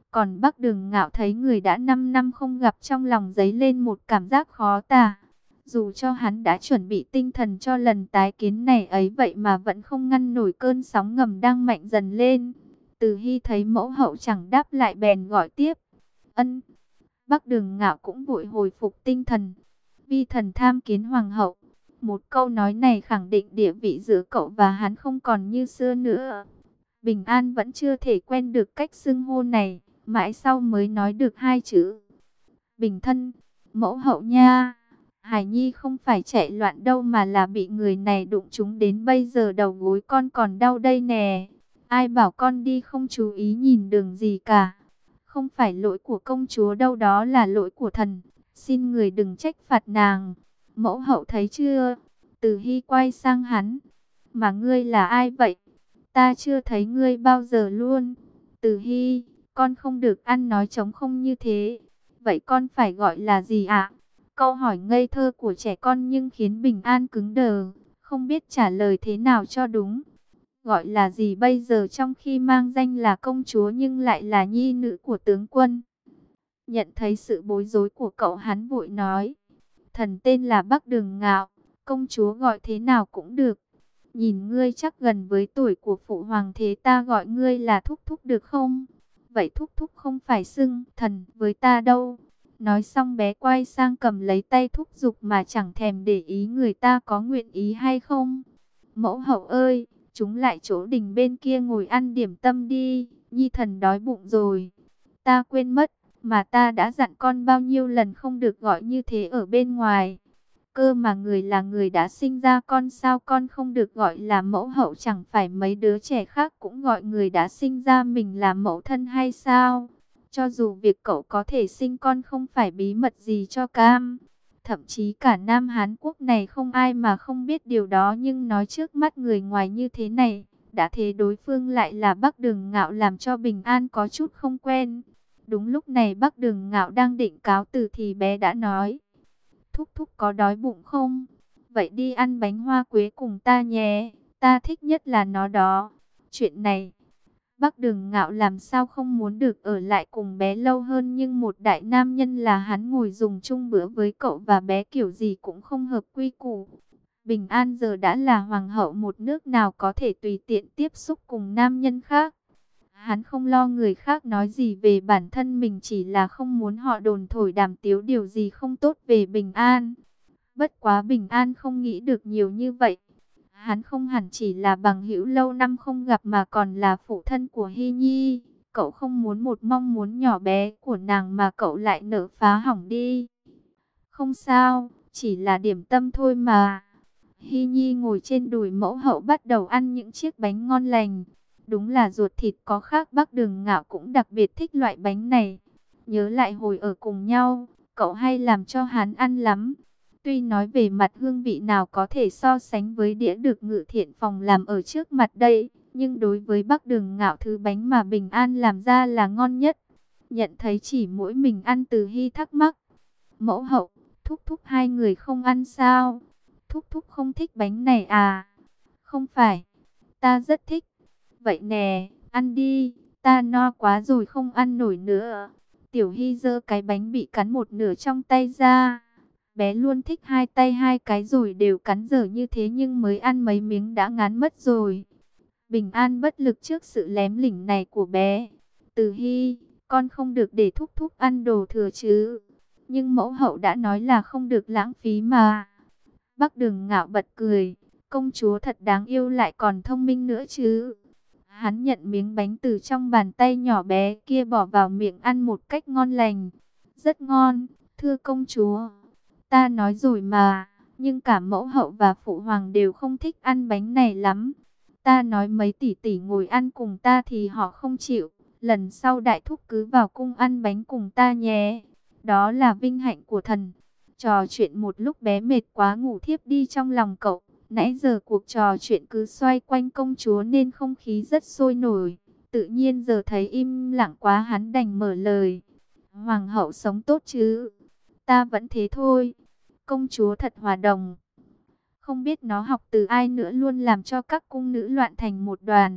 Còn Bắc Đường Ngạo thấy người đã năm năm không gặp, trong lòng dấy lên một cảm giác khó tả. Dù cho hắn đã chuẩn bị tinh thần cho lần tái kiến này ấy, vậy mà vẫn không ngăn nổi cơn sóng ngầm đang mạnh dần lên. Từ Hy thấy mẫu hậu chẳng đáp lại bèn gọi tiếp. Ân. Bắc Đường Ngạo cũng vội hồi phục tinh thần. Vi thần tham kiến hoàng hậu. Một câu nói này khẳng định địa vị giữa cậu và hắn không còn như xưa nữa. Bình An vẫn chưa thể quen được cách xưng hô này, mãi sau mới nói được hai chữ. Bình thân, mẫu hậu nha. Hải Nhi không phải chạy loạn đâu mà là bị người này đụng trúng, đến bây giờ đầu gối con còn đau đây nè. Ai bảo con đi không chú ý nhìn đường gì cả. Không phải lỗi của công chúa đâu, đó là lỗi của thần. Xin người đừng trách phạt nàng. Mẫu hậu thấy chưa? Từ Hy quay sang hắn. Mà ngươi là ai vậy? Ta chưa thấy ngươi bao giờ luôn. Từ Hy, con không được ăn nói trống không như thế. Vậy con phải gọi là gì ạ? Câu hỏi ngây thơ của trẻ con nhưng khiến Bình An cứng đờ, không biết trả lời thế nào cho đúng. Gọi là gì bây giờ, trong khi mang danh là công chúa nhưng lại là nhi nữ của tướng quân? Nhận thấy sự bối rối của cậu, hắn vội nói. Thần tên là Bắc Đường Ngạo, công chúa gọi thế nào cũng được. Nhìn ngươi chắc gần với tuổi của phụ hoàng, thế ta gọi ngươi là thúc thúc được không? Vậy thúc thúc không phải xưng thần với ta đâu. Nói xong bé quay sang cầm lấy tay thúc giục mà chẳng thèm để ý người ta có nguyện ý hay không. Mẫu hậu ơi, chúng lại chỗ đình bên kia ngồi ăn điểm tâm đi, nhi thần đói bụng rồi. Ta quên mất, mà ta đã dặn con bao nhiêu lần không được gọi như thế ở bên ngoài. Cơ mà người là người đã sinh ra con, sao con không được gọi là mẫu hậu? Chẳng phải mấy đứa trẻ khác cũng gọi người đã sinh ra mình là mẫu thân hay sao? Cho dù việc cậu có thể sinh con không phải bí mật gì cho cam. Thậm chí cả Nam Hán Quốc này không ai mà không biết điều đó, nhưng nói trước mắt người ngoài như thế này, đã thế đối phương lại là Bắc Đường Ngạo, làm cho Bình An có chút không quen. Đúng lúc này Bắc Đường Ngạo đang định cáo từ thì bé đã nói. Thúc thúc có đói bụng không? Vậy đi ăn bánh hoa quế cùng ta nhé, ta thích nhất là nó đó. Chuyện này, Bắc Đường Ngạo làm sao không muốn được ở lại cùng bé lâu hơn, nhưng một đại nam nhân là hắn ngồi dùng chung bữa với cậu và bé kiểu gì cũng không hợp quy củ. Bình An giờ đã là hoàng hậu một nước, nào có thể tùy tiện tiếp xúc cùng nam nhân khác. Hắn không lo người khác nói gì về bản thân mình, chỉ là không muốn họ đồn thổi đàm tiếu điều gì không tốt về Bình An. Bất quá Bình An không nghĩ được nhiều như vậy. Hắn không hẳn chỉ là bằng hữu lâu năm không gặp mà còn là phụ thân của Hy Nhi. Cậu không muốn một mong muốn nhỏ bé của nàng mà cậu lại nỡ phá hỏng đi. Không sao, chỉ là điểm tâm thôi mà. Hy Nhi ngồi trên đùi mẫu hậu bắt đầu ăn những chiếc bánh ngon lành. Đúng là ruột thịt có khác, Bắc Đường Ngạo cũng đặc biệt thích loại bánh này. Nhớ lại hồi ở cùng nhau, cậu hay làm cho hắn ăn lắm. Tuy nói về mặt hương vị nào có thể so sánh với đĩa được Ngự Thiện Phòng làm ở trước mặt đây, nhưng đối với Bắc Đường Ngạo, thứ bánh mà Bình An làm ra là ngon nhất. Nhận thấy chỉ mỗi mình ăn, Từ Hy thắc mắc. Mẫu hậu, thúc thúc hai người không ăn sao? Thúc thúc không thích bánh này à? Không phải, ta rất thích. Vậy nè, ăn đi, ta no quá rồi không ăn nổi nữa. Tiểu Hy giơ cái bánh bị cắn một nửa trong tay ra. Bé luôn thích hai tay hai cái rồi đều cắn dở như thế, nhưng mới ăn mấy miếng đã ngán mất rồi. Bình An bất lực trước sự lém lỉnh này của bé. Từ Hy, con không được để thúc thúc ăn đồ thừa chứ. Nhưng mẫu hậu đã nói là không được lãng phí mà. Bắc Đường Ngạo bật cười. Công chúa thật đáng yêu, lại còn thông minh nữa chứ. Hắn nhận miếng bánh từ trong bàn tay nhỏ bé kia bỏ vào miệng ăn một cách ngon lành. Rất ngon, thưa công chúa. Ta nói rồi mà, nhưng cả mẫu hậu và phụ hoàng đều không thích ăn bánh này lắm. Ta nói mấy tỷ tỷ ngồi ăn cùng ta thì họ không chịu. Lần sau đại thúc cứ vào cung ăn bánh cùng ta nhé. Đó là vinh hạnh của thần. Trò chuyện một lúc bé mệt quá ngủ thiếp đi trong lòng cậu. Nãy giờ cuộc trò chuyện cứ xoay quanh công chúa nên không khí rất sôi nổi. Tự nhiên giờ thấy im lặng quá, hắn đành mở lời. Hoàng hậu sống tốt chứ? Ta vẫn thế thôi. Công chúa thật hòa đồng. Không biết nó học từ ai nữa, luôn làm cho các cung nữ loạn thành một đoàn.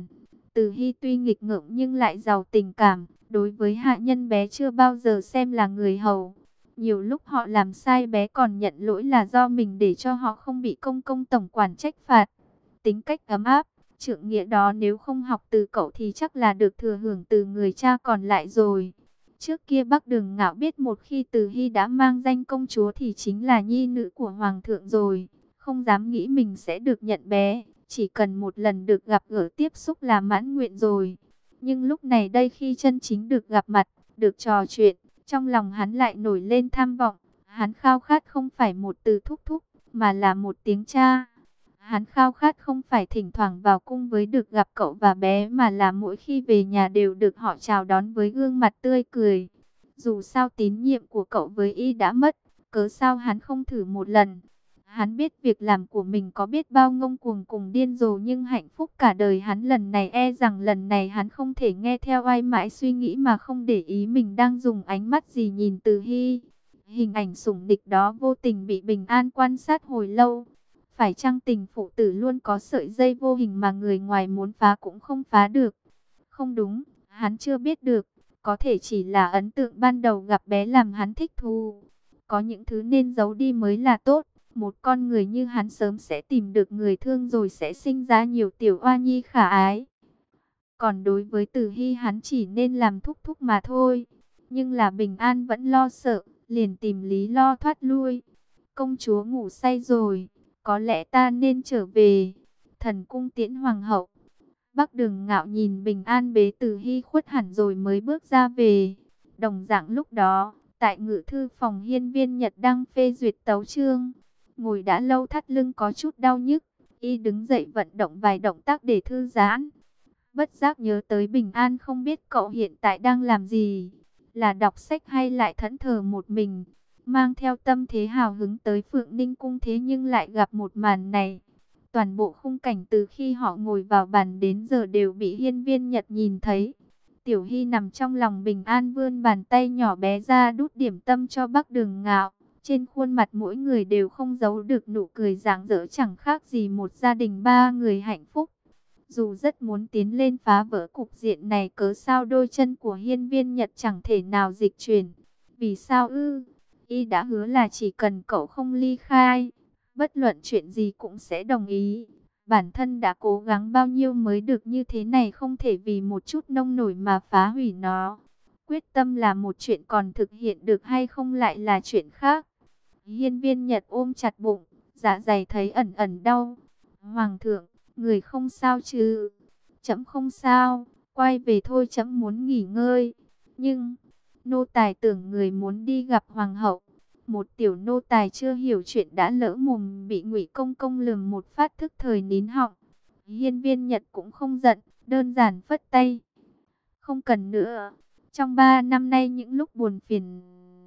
Từ Hy tuy nghịch ngợm nhưng lại giàu tình cảm, đối với hạ nhân bé chưa bao giờ xem là người hầu. Nhiều lúc họ làm sai bé còn nhận lỗi là do mình để cho họ không bị công công tổng quản trách phạt. Tính cách ấm áp, trượng nghĩa đó nếu không học từ cậu thì chắc là được thừa hưởng từ người cha còn lại rồi. Trước kia Bắc Đường Ngạo biết một khi Từ Hy đã mang danh công chúa thì chính là nhi nữ của hoàng thượng rồi, không dám nghĩ mình sẽ được nhận bé, chỉ cần một lần được gặp gỡ tiếp xúc là mãn nguyện rồi. Nhưng lúc này đây khi chân chính được gặp mặt, được trò chuyện, trong lòng hắn lại nổi lên tham vọng. Hắn khao khát không phải một từ thúc thúc, mà là một tiếng cha. Hắn khao khát không phải thỉnh thoảng vào cung với được gặp cậu và bé, mà là mỗi khi về nhà đều được họ chào đón với gương mặt tươi cười. Dù sao tín nhiệm của cậu với y đã mất, cớ sao hắn không thử một lần. Hắn biết việc làm của mình có biết bao ngông cuồng cùng điên rồ, nhưng hạnh phúc cả đời hắn lần này e rằng lần này hắn không thể nghe theo ai mãi suy nghĩ mà không để ý mình đang dùng ánh mắt gì nhìn Từ Hy. Hình ảnh sủng địch đó vô tình bị Bình An quan sát hồi lâu. Phải chăng tình phụ tử luôn có sợi dây vô hình mà người ngoài muốn phá cũng không phá được? Không đúng, hắn chưa biết được. Có thể chỉ là ấn tượng ban đầu gặp bé làm hắn thích thú. Có những thứ nên giấu đi mới là tốt. Một con người như hắn sớm sẽ tìm được người thương rồi sẽ sinh ra nhiều tiểu oa nhi khả ái. Còn đối với Từ Hy hắn chỉ nên làm thúc thúc mà thôi. Nhưng là Bình An vẫn lo sợ, liền tìm lý lo thoát lui. Công chúa ngủ say rồi, có lẽ ta nên trở về. Thần cung tiễn hoàng hậu. Bắc Đường Ngạo nhìn Bình An bế Từ Hy khuất hẳn rồi mới bước ra về. Đồng dạng lúc đó, tại ngự thư phòng Hiên Viên Nhật đang phê duyệt tấu chương. Ngồi đã lâu thắt lưng có chút đau nhức, y đứng dậy vận động vài động tác để thư giãn. Bất giác nhớ tới Bình An, không biết cậu hiện tại đang làm gì, là đọc sách hay lại thẫn thờ một mình, mang theo tâm thế hào hứng tới Phượng Ninh Cung, thế nhưng lại gặp một màn này. Toàn bộ khung cảnh từ khi họ ngồi vào bàn đến giờ đều bị Hiên Viên Nhật nhìn thấy. Tiểu Hy nằm trong lòng Bình An, vươn bàn tay nhỏ bé ra đút điểm tâm cho Bắc Đường Ngạo. Trên khuôn mặt mỗi người đều không giấu được nụ cười rạng rỡ, chẳng khác gì một gia đình ba người hạnh phúc. Dù rất muốn tiến lên phá vỡ cục diện này, cớ sao đôi chân của Hiên Viên Nhật chẳng thể nào dịch chuyển. Vì sao ư? Y đã hứa là chỉ cần cậu không ly khai, bất luận chuyện gì cũng sẽ đồng ý. Bản thân đã cố gắng bao nhiêu mới được như thế này, không thể vì một chút nông nổi mà phá hủy nó. Quyết tâm là một chuyện, còn thực hiện được hay không lại là chuyện khác. Hiên Viên Nhật ôm chặt bụng, dạ dày thấy ẩn ẩn đau. Hoàng thượng, người không sao chứ? Trẫm không sao, quay về thôi, trẫm muốn nghỉ ngơi. Nhưng nô tài tưởng người muốn đi gặp hoàng hậu. Một tiểu nô tài chưa hiểu chuyện đã lỡ mồm bị Ngụy Công Công lườm một phát, thức thời nín họng. Hiên Viên Nhật cũng không giận, đơn giản phất tay. Không cần nữa. Trong ba năm nay những lúc buồn phiền,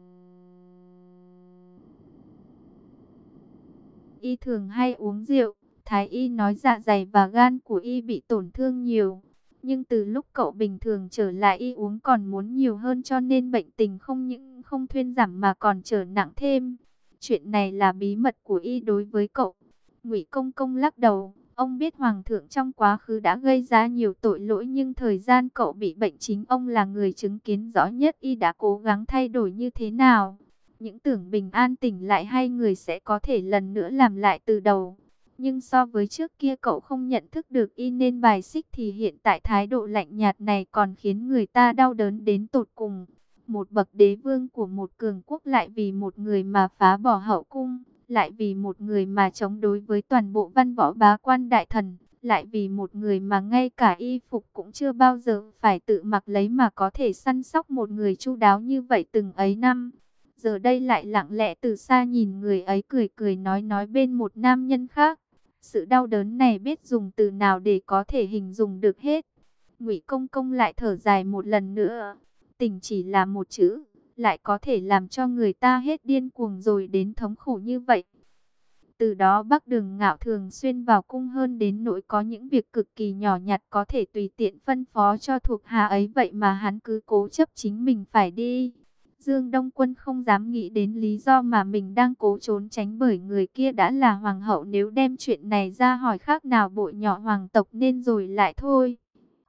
y thường hay uống rượu. Thái y nói dạ dày và gan của y bị tổn thương nhiều. Nhưng từ lúc cậu bình thường trở lại, y uống còn muốn nhiều hơn, cho nên bệnh tình không những không thuyên giảm mà còn trở nặng thêm. Chuyện này là bí mật của y đối với cậu. Ngụy Công Công lắc đầu. Ông biết Hoàng thượng trong quá khứ đã gây ra nhiều tội lỗi, nhưng thời gian cậu bị bệnh chính ông là người chứng kiến rõ nhất y đã cố gắng thay đổi như thế nào. Những tưởng Bình An tỉnh lại hai người sẽ có thể lần nữa làm lại từ đầu. Nhưng so với trước kia cậu không nhận thức được y nên bài xích, thì hiện tại thái độ lạnh nhạt này còn khiến người ta đau đớn đến tột cùng. Một bậc đế vương của một cường quốc lại vì một người mà phá bỏ hậu cung, lại vì một người mà chống đối với toàn bộ văn võ bá quan đại thần, lại vì một người mà ngay cả y phục cũng chưa bao giờ phải tự mặc lấy mà có thể săn sóc một người chu đáo như vậy từng ấy năm. Giờ đây lại lặng lẽ từ xa nhìn người ấy cười cười nói nói bên một nam nhân khác. Sự đau đớn này biết dùng từ nào để có thể hình dung được hết. Ngụy Công Công lại thở dài một lần nữa. Tình chỉ là một chữ, lại có thể làm cho người ta hết điên cuồng rồi đến thống khổ như vậy. Từ đó Bắc Đường Ngạo thường xuyên vào cung hơn đến nỗi có những việc cực kỳ nhỏ nhặt có thể tùy tiện phân phó cho thuộc hạ ấy, vậy mà hắn cứ cố chấp chính mình phải đi. Dương Đông Quân không dám nghĩ đến lý do mà mình đang cố trốn tránh, bởi người kia đã là hoàng hậu, nếu đem chuyện này ra hỏi khác nào bội nhọ hoàng tộc nên rồi lại thôi.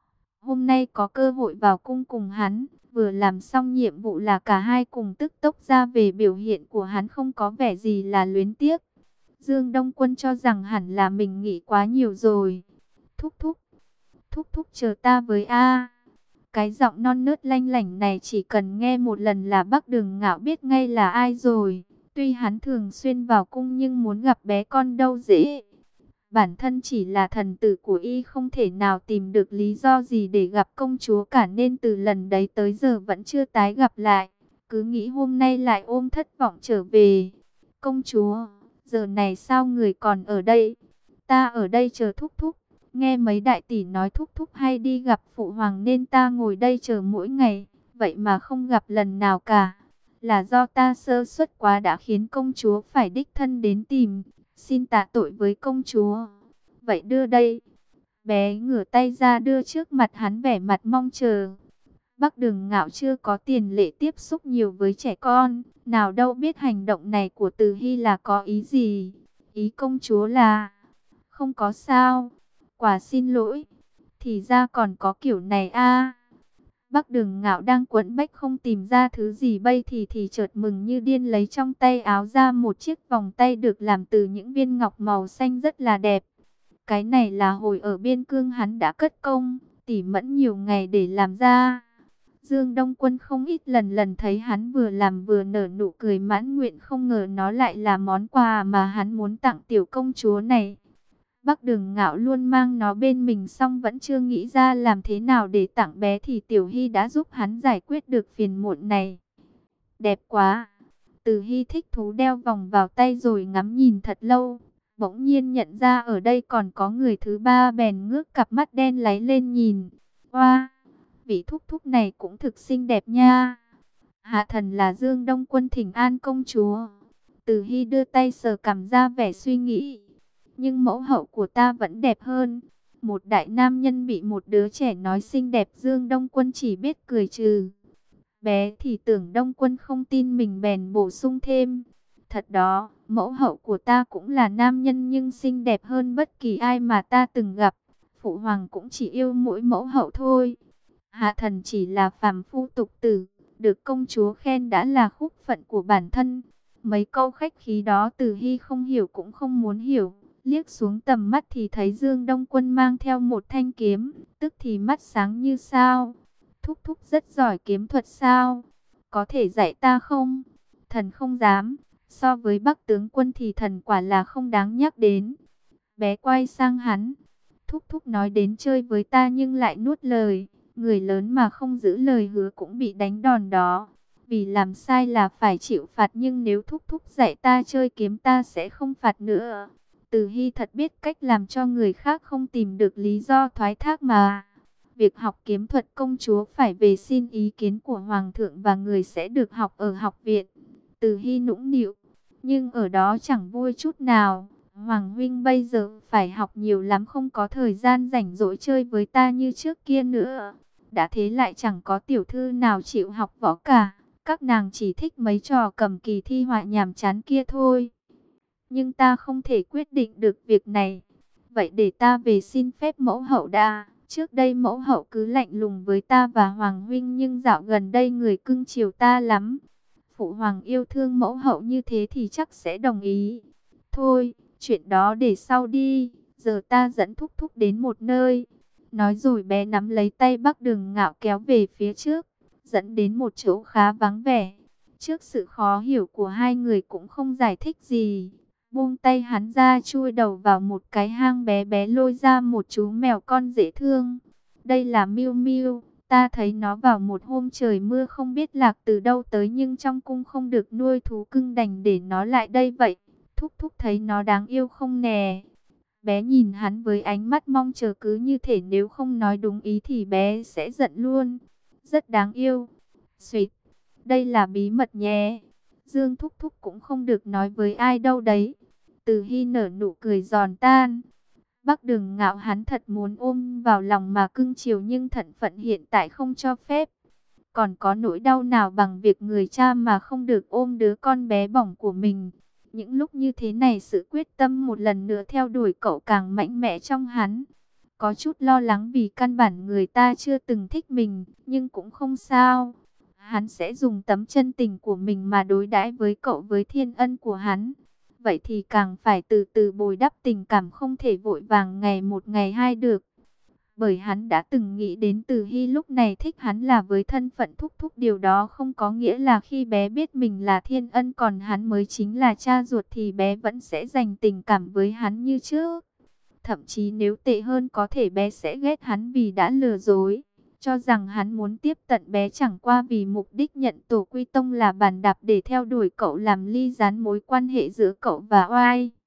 Hôm nay có cơ hội vào cung cùng hắn, vừa làm xong nhiệm vụ là cả hai cùng tức tốc ra về. Biểu hiện của hắn không có vẻ gì là luyến tiếc. Dương Đông Quân cho rằng hẳn là mình nghĩ quá nhiều rồi. Thúc thúc, thúc thúc chờ ta với A. Cái giọng non nớt lanh lảnh này chỉ cần nghe một lần là Bắc Đường Ngạo biết ngay là ai rồi. Tuy hắn thường xuyên vào cung nhưng muốn gặp bé con đâu dễ. Bản thân chỉ là thần tử của y không thể nào tìm được lý do gì để gặp công chúa cả, nên từ lần đấy tới giờ vẫn chưa tái gặp lại. Cứ nghĩ hôm nay lại ôm thất vọng trở về. Công chúa, giờ này sao người còn ở đây? Ta ở đây chờ thúc thúc. Nghe mấy đại tỷ nói thúc thúc hay đi gặp phụ hoàng nên ta ngồi đây chờ mỗi ngày. Vậy mà không gặp lần nào cả. Là do ta sơ suất quá đã khiến công chúa phải đích thân đến tìm. Xin tạ tội với công chúa. Vậy đưa đây. Bé ngửa tay ra đưa trước mặt hắn vẻ mặt mong chờ. Bắc Đường Ngạo chưa có tiền lệ tiếp xúc nhiều với trẻ con. Nào đâu biết hành động này của Từ Hy là có ý gì. Ý công chúa là... Không có sao. Quả xin lỗi. Thì ra còn có kiểu này a. Bắc Đường Ngạo đang quẫn bách không tìm ra thứ gì bây thì thì chợt mừng như điên lấy trong tay áo ra một chiếc vòng tay được làm từ những viên ngọc màu xanh rất là đẹp. Cái này là hồi ở biên cương hắn đã cất công, tỉ mẫn nhiều ngày để làm ra. Dương Đông Quân không ít lần lần thấy hắn vừa làm vừa nở nụ cười mãn nguyện, không ngờ nó lại là món quà mà hắn muốn tặng tiểu công chúa này. Bắc Đường Ngạo luôn mang nó bên mình xong vẫn chưa nghĩ ra làm thế nào để tặng bé thì Tiểu Hy đã giúp hắn giải quyết được phiền muộn này. Đẹp quá! Từ Hy thích thú đeo vòng vào tay rồi ngắm nhìn thật lâu. Bỗng nhiên nhận ra ở đây còn có người thứ ba bèn ngước cặp mắt đen láy lên nhìn. Oa! Vị thúc thúc này cũng thực xinh đẹp nha! Hạ thần là Dương Đông Quân thỉnh an công chúa. Từ Hy đưa tay sờ cằm ra vẻ suy nghĩ. Nhưng mẫu hậu của ta vẫn đẹp hơn. Một đại nam nhân bị một đứa trẻ nói xinh đẹp, Dương Đông Quân chỉ biết cười trừ. Bé thì tưởng Đông Quân không tin mình bèn bổ sung thêm. Thật đó, mẫu hậu của ta cũng là nam nhân nhưng xinh đẹp hơn bất kỳ ai mà ta từng gặp. Phụ hoàng cũng chỉ yêu mỗi mẫu hậu thôi. Hạ thần chỉ là phàm phu tục tử, được công chúa khen đã là khúc phận của bản thân. Mấy câu khách khí đó Từ Hy không hiểu cũng không muốn hiểu. Liếc xuống tầm mắt thì thấy Dương Đông Quân mang theo một thanh kiếm, tức thì mắt sáng như sao. Thúc thúc rất giỏi kiếm thuật sao? Có thể dạy ta không? Thần không dám. So với Bắc tướng quân thì thần quả là không đáng nhắc đến. Bé quay sang hắn. Thúc thúc nói đến chơi với ta nhưng lại nuốt lời. Người lớn mà không giữ lời hứa cũng bị đánh đòn đó. Vì làm sai là phải chịu phạt, nhưng nếu thúc thúc dạy ta chơi kiếm ta sẽ không phạt nữa. Từ Hy thật biết cách làm cho người khác không tìm được lý do thoái thác mà. Việc học kiếm thuật công chúa phải về xin ý kiến của Hoàng thượng và người sẽ được học ở học viện. Từ Hy nũng nịu, nhưng ở đó chẳng vui chút nào. Hoàng huynh bây giờ phải học nhiều lắm, không có thời gian rảnh rỗi chơi với ta như trước kia nữa. Đã thế lại chẳng có tiểu thư nào chịu học võ cả. Các nàng chỉ thích mấy trò cầm kỳ thi họa nhàm chán kia thôi. Nhưng ta không thể quyết định được việc này. Vậy để ta về xin phép mẫu hậu đã. Trước đây mẫu hậu cứ lạnh lùng với ta và Hoàng huynh, nhưng dạo gần đây người cưng chiều ta lắm. Phụ hoàng yêu thương mẫu hậu như thế thì chắc sẽ đồng ý. Thôi, chuyện đó để sau đi. Giờ ta dẫn thúc thúc đến một nơi. Nói rồi bé nắm lấy tay Bắc Đường Ngạo kéo về phía trước, dẫn đến một chỗ khá vắng vẻ. Trước sự khó hiểu của hai người cũng không giải thích gì. Buông tay hắn ra, chui đầu vào một cái hang bé bé, lôi ra một chú mèo con dễ thương. Đây là Miu Miu, ta thấy nó vào một hôm trời mưa không biết lạc từ đâu tới, nhưng trong cung không được nuôi thú cưng đành để nó lại đây vậy. Thúc thúc thấy nó đáng yêu không nè? Bé nhìn hắn với ánh mắt mong chờ, cứ như thể nếu không nói đúng ý thì bé sẽ giận luôn. Rất đáng yêu. Xuyệt, đây là bí mật nhé. Dương thúc thúc cũng không được nói với ai đâu đấy. Từ Hy nở nụ cười giòn tan. Bắc Đường Ngạo hắn thật muốn ôm vào lòng mà cưng chiều, nhưng thận phận hiện tại không cho phép. Còn có nỗi đau nào bằng việc người cha mà không được ôm đứa con bé bỏng của mình. Những lúc như thế này sự quyết tâm một lần nữa theo đuổi cậu càng mạnh mẽ trong hắn. có chút lo lắng vì căn bản người ta chưa từng thích mình, nhưng cũng không sao. Hắn sẽ dùng tấm chân tình của mình mà đối đãi với cậu, với thiên ân của hắn. Vậy thì càng phải từ từ bồi đắp tình cảm, không thể vội vàng ngày một ngày hai được. Bởi hắn đã từng nghĩ đến Từ Hy lúc này thích hắn là với thân phận thúc thúc, điều đó không có nghĩa là khi bé biết mình là thiên ân còn hắn mới chính là cha ruột thì bé vẫn sẽ dành tình cảm với hắn như trước. Thậm chí nếu tệ hơn có thể bé sẽ ghét hắn vì đã lừa dối, cho rằng hắn muốn tiếp tận bé chẳng qua vì mục đích nhận tổ quy tông là bàn đạp để theo đuổi cậu, làm ly gián mối quan hệ giữa cậu và Oai.